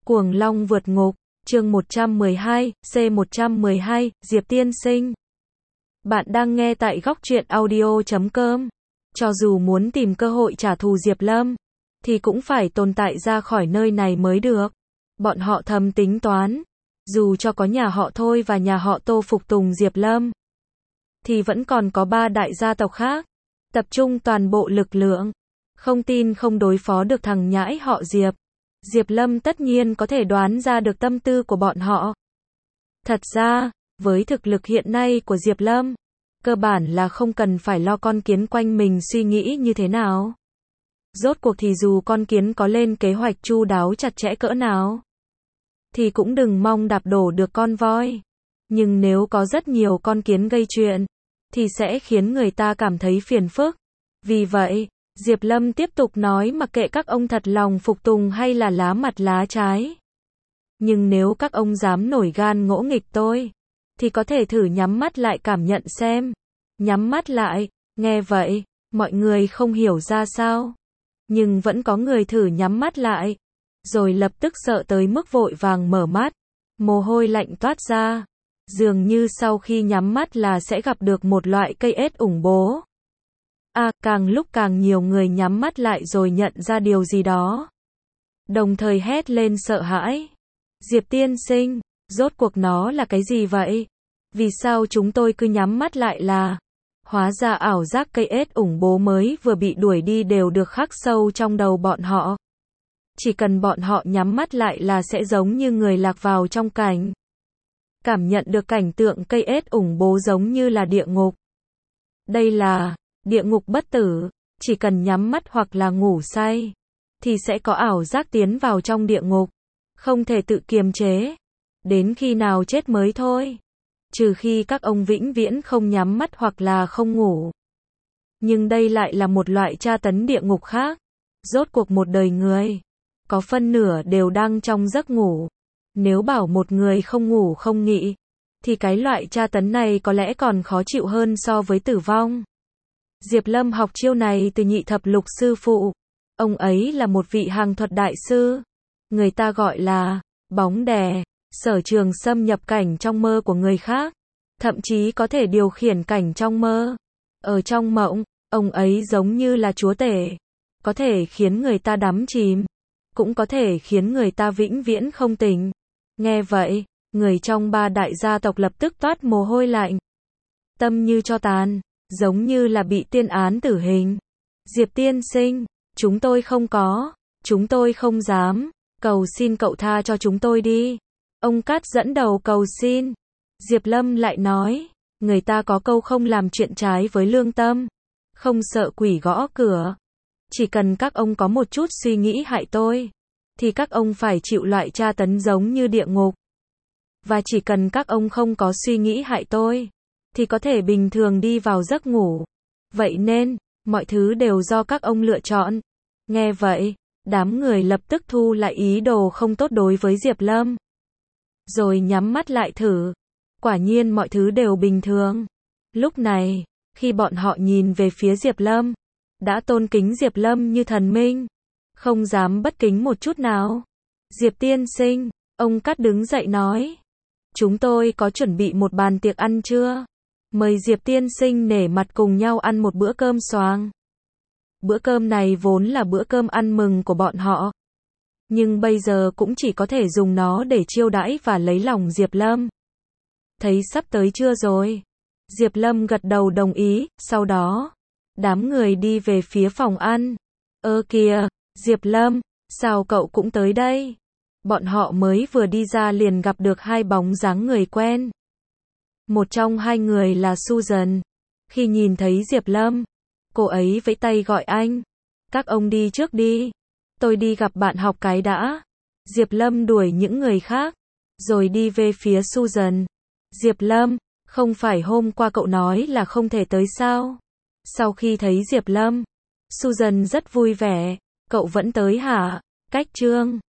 Cuồng Long vượt ngục, chương 112, C112, Diệp tiên sinh. Bạn đang nghe tại góc truyện audio.com. Cho dù muốn tìm cơ hội trả thù Diệp Lâm, thì cũng phải tồn tại ra khỏi nơi này mới được. Bọn họ thầm tính toán, dù cho có nhà họ Thôi và nhà họ Tô phục tùng Diệp Lâm, thì vẫn còn có 3 đại gia tộc khác, tập trung toàn bộ lực lượng. Không tin không đối phó được thằng nhãi họ Diệp. Diệp Lâm tất nhiên có thể đoán ra được tâm tư của bọn họ. Thật ra, với thực lực hiện nay của Diệp Lâm, cơ bản là không cần phải lo con kiến quanh mình suy nghĩ như thế nào. Rốt cuộc thì dù con kiến có lên kế hoạch chu đáo chặt chẽ cỡ nào, thì cũng đừng mong đạp đổ được con voi. Nhưng nếu có rất nhiều con kiến gây chuyện, thì sẽ khiến người ta cảm thấy phiền phức. Vì vậy, Diệp Lâm tiếp tục nói mặc kệ các ông thật lòng phục tùng hay là lá mặt lá trái. Nhưng nếu các ông dám nổi gan ngỗ nghịch tôi, thì có thể thử nhắm mắt lại cảm nhận xem. Nhắm mắt lại, nghe vậy, mọi người không hiểu ra sao. Nhưng vẫn có người thử nhắm mắt lại, rồi lập tức sợ tới mức vội vàng mở mắt. Mồ hôi lạnh toát ra. Dường như sau khi nhắm mắt là sẽ gặp được một loại cây ết ủng bố. Càng lúc càng nhiều người nhắm mắt lại rồi nhận ra điều gì đó. Đồng thời hét lên sợ hãi. Diệp tiên sinh, rốt cuộc nó là cái gì vậy? Vì sao chúng tôi cứ nhắm mắt lại là? Hóa ra ảo giác cây ết ủng bố mới vừa bị đuổi đi đều được khắc sâu trong đầu bọn họ. Chỉ cần bọn họ nhắm mắt lại là sẽ giống như người lạc vào trong cảnh. Cảm nhận được cảnh tượng cây ết ủng bố giống như là địa ngục. Đây là địa ngục bất tử, chỉ cần nhắm mắt hoặc là ngủ say, thì sẽ có ảo giác tiến vào trong địa ngục, không thể tự kiềm chế, đến khi nào chết mới thôi. Trừ khi các ông vĩnh viễn không nhắm mắt hoặc là không ngủ. Nhưng đây lại là một loại tra tấn địa ngục khác. Rốt cuộc một đời người, có phân nửa đều đang trong giấc ngủ. Nếu bảo một người không ngủ không nghỉ, thì cái loại tra tấn này có lẽ còn khó chịu hơn so với tử vong. Diệp Lâm học chiêu này từ Nhị Thập Lục sư phụ. Ông ấy là một vị hàng thuật đại sư. Người ta gọi là bóng đè, sở trường xâm nhập cảnh trong mơ của người khác. Thậm chí có thể điều khiển cảnh trong mơ. Ở trong mộng, ông ấy giống như là chúa tể. Có thể khiến người ta đắm chìm, cũng có thể khiến người ta vĩnh viễn không tỉnh. Nghe vậy, người trong 3 đại gia tộc lập tức toát mồ hôi lạnh. Tâm như tro tàn, giống như là bị tuyên án tử hình. Diệp tiên sinh, chúng tôi không dám, cầu xin cậu tha cho chúng tôi đi. Ông Cát dẫn đầu cầu xin. Diệp Lâm lại nói, người ta có câu không làm chuyện trái với lương tâm, không sợ quỷ gõ cửa. Chỉ cần các ông có một chút suy nghĩ hại tôi, thì các ông phải chịu loại tra tấn giống như địa ngục. Và chỉ cần các ông không có suy nghĩ hại tôi, thì có thể bình thường đi vào giấc ngủ. Vậy nên, mọi thứ đều do các ông lựa chọn. Nghe vậy, đám người lập tức thu lại ý đồ không tốt đối với Diệp Lâm. Rồi nhắm mắt lại thử. Quả nhiên mọi thứ đều bình thường. Lúc này, khi bọn họ nhìn về phía Diệp Lâm, đã tôn kính Diệp Lâm như thần minh, không dám bất kính một chút nào. Diệp tiên sinh, ông Cát đứng dậy nói. Chúng tôi có chuẩn bị một bàn tiệc ăn chưa? Mời Diệp tiên sinh nể mặt cùng nhau ăn một bữa cơm xoàng. Bữa cơm này vốn là bữa cơm ăn mừng của bọn họ. Nhưng bây giờ cũng chỉ có thể dùng nó để chiêu đãi và lấy lòng Diệp Lâm. Thấy sắp tới chưa rồi? Diệp Lâm gật đầu đồng ý, sau đó, đám người đi về phía phòng ăn. Kìa, Diệp Lâm, sao cậu cũng tới đây? Bọn họ mới vừa đi ra liền gặp được 2 bóng dáng người quen. Một trong 2 người là Susan. Khi nhìn thấy Diệp Lâm, cô ấy vẫy tay gọi anh. Các ông đi trước đi. Tôi đi gặp bạn học cái đã. Diệp Lâm đuổi những người khác, rồi đi về phía Susan. Diệp Lâm, không phải hôm qua cậu nói là không thể tới sao? Sau khi thấy Diệp Lâm, Susan rất vui vẻ. Cậu vẫn tới hả? Cách Trương